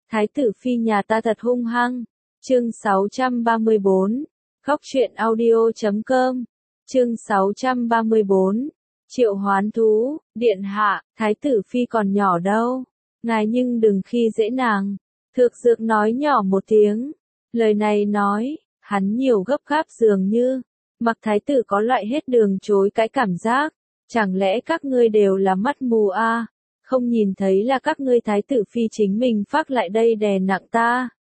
Thái tử phi nhà ta thật hung hăng. Chương 634. Khóc chuyện audio.com. Chương 634. Triệu hoán thú, điện hạ, thái tử phi còn nhỏ đâu. Ngài nhưng đừng khi dễ nàng. Thược Dược nói nhỏ một tiếng. Lời này nói, hắn nhiều gấp gáp dường như. Mặc thái tử có loại hết đường chối cái cảm giác. Chẳng lẽ các ngươi đều là mắt mù à? Không nhìn thấy là các ngươi thái tử phi chính mình phác lại đây đè nặng ta.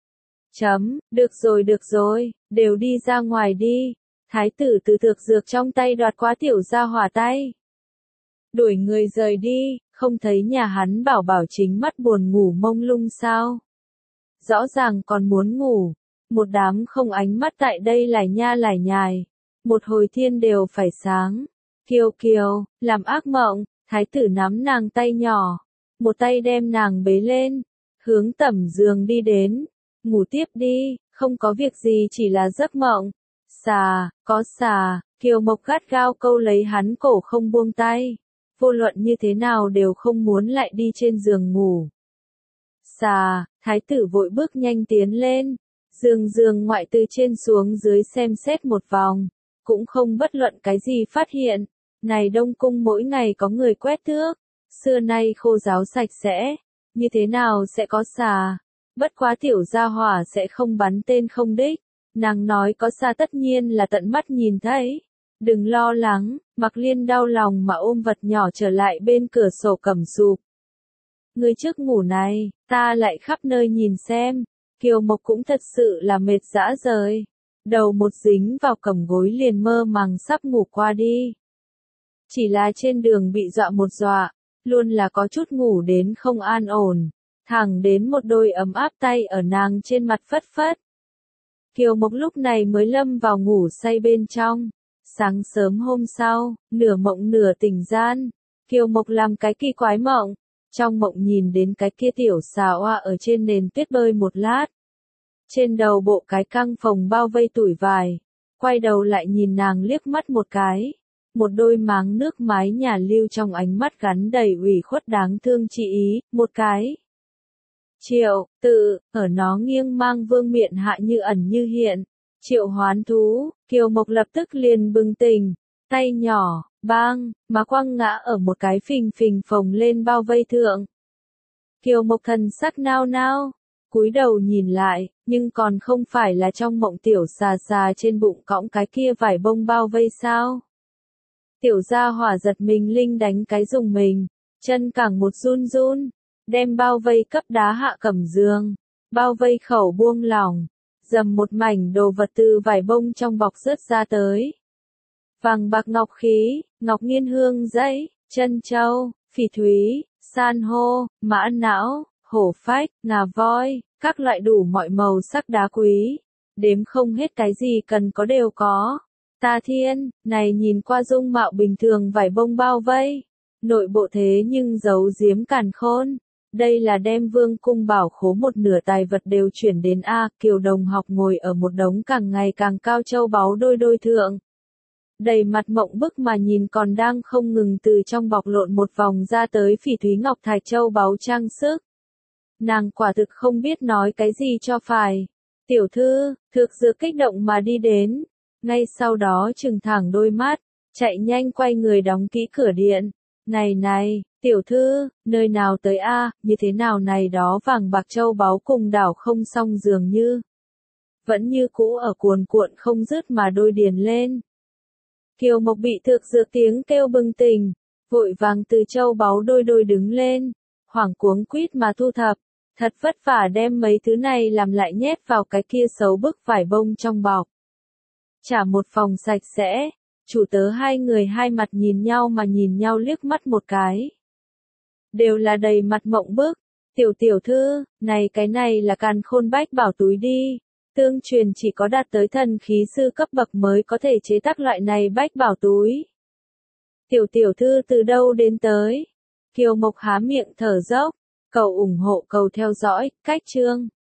Được rồi, đều đi ra ngoài đi. Thái tử từ Thược Dược trong tay đoạt quá tiểu gia hỏa tay. Đuổi người rời đi, không thấy nhà hắn bảo bảo chính mắt buồn ngủ mông lung sao. Rõ ràng còn muốn ngủ, một đám không ánh mắt tại đây lải nha lải nhài. Một hồi thiên đều phải sáng. Kiều, làm ác mộng, thái tử nắm nàng tay nhỏ, một tay đem nàng bế lên, hướng tẩm giường đi đến. Ngủ tiếp đi, không có việc gì chỉ là giấc mộng. Có xà, Kiều Mộc gắt gao câu lấy hắn cổ không buông tay. Vô luận như thế nào đều không muốn lại đi trên giường ngủ. Thái tử vội bước nhanh tiến lên. Giường ngoại từ trên xuống dưới xem xét một vòng. Cũng không bất luận cái gì phát hiện. Này Đông Cung mỗi ngày có người quét tước. Xưa nay khô ráo sạch sẽ. Như thế nào sẽ có xà? Bất quá tiểu gia hỏa sẽ không bắn tên không đích. Nàng nói có xà tất nhiên là tận mắt nhìn thấy. Đừng lo lắng, Mặc Liên đau lòng mà ôm vật nhỏ trở lại bên cửa sổ cầm sụp. Người trước ngủ này, ta lại khắp nơi nhìn xem. Kiều Mộc cũng thật sự là mệt dã rời. Đầu một dính vào cầm gối liền mơ màng sắp ngủ qua đi. Chỉ là trên đường bị dọa một dọa, luôn là có chút ngủ đến không an ổn. Thẳng đến một đôi ấm áp tay ở nàng trên mặt phất phất. Kiều Mộc lúc này mới lâm vào ngủ say bên trong. Sáng sớm hôm sau, nửa mộng nửa tỉnh gian, Kiều Mộc làm cái kỳ quái mộng. Trong mộng nhìn đến cái kia tiểu xà oa ở trên nền tuyết bơi một lát. Trên đầu bộ cái căng phồng bao vây tủi vải. Quay đầu lại nhìn nàng liếc mắt một cái. Một đôi máng nước mái nhà lưu trong ánh mắt gắn đầy ủy khuất đáng thương chi ý, một cái. Triệu, ở nó nghiêng mang vương miện hạ như ẩn như hiện. Triệu hoán thú, Kiều Mộc lập tức liền bừng tỉnh, tay nhỏ, mà quăng ngã ở một cái phình phồng lên bao vây thượng. Kiều Mộc thần sắc nao nao, cúi đầu nhìn lại, nhưng còn không phải là trong mộng tiểu xà trên bụng cõng cái kia vải bông bao vây sao. Tiểu gia hỏa giật mình linh đánh cái dùng mình, chân càng một run, đem bao vây cấp đá hạ cẩm giường, bao vây khẩu buông lỏng, dầm một mảnh đồ vật từ vải bông trong bọc rớt ra tới. Vàng bạc ngọc khí, ngọc nghiên hương dãy, chân châu, phỉ thúy, san hô, mã não, hổ phách, ngà voi, các loại đủ mọi màu sắc đá quý, đếm không hết cái gì cần có đều có. Ta thiên, này nhìn qua dung mạo bình thường vải bông bao vây, nội bộ thế nhưng giấu giếm càn khôn. Đây là đem vương cung bảo khố một nửa tài vật đều chuyển đến A. Kiều Đồng học ngồi ở một đống càng ngày càng cao châu báu đôi thượng. Đầy mặt mộng bức mà nhìn còn đang không ngừng từ trong bọc lộn một vòng ra tới phỉ thúy ngọc thạch châu báu trang sức. Nàng quả thực không biết nói cái gì cho phải. Tiểu thư, Thược Dược kích động mà đi đến. Ngay sau đó trừng thẳng đôi mắt, chạy nhanh quay người đóng kỹ cửa điện. Này, tiểu thư, nơi nào tới a, như thế nào này đó vàng bạc châu báu cùng đảo không xong dường như. Vẫn như cũ ở cuồn cuộn không dứt mà đôi điền lên. Kiều Mộc bị Thược Dược tiếng kêu bừng tỉnh, vội vàng từ châu báu đôi đứng lên, hoảng cuống quýt mà thu thập, thật vất vả đem mấy thứ này làm lại nhét vào cái kia xấu bức vải bông trong bọc. Trả một phòng sạch sẽ, chủ tớ hai người hai mặt nhìn nhau liếc mắt một cái. Đều là đầy mặt mộng bức, tiểu thư, cái này là càn khôn bách bảo túi đi, tương truyền chỉ có đạt tới thần khí sư cấp bậc mới có thể chế tác loại này bách bảo túi. Tiểu thư từ đâu đến tới? Kiều Mộc há miệng thở dốc, cầu ủng hộ cầu theo dõi, cách chương.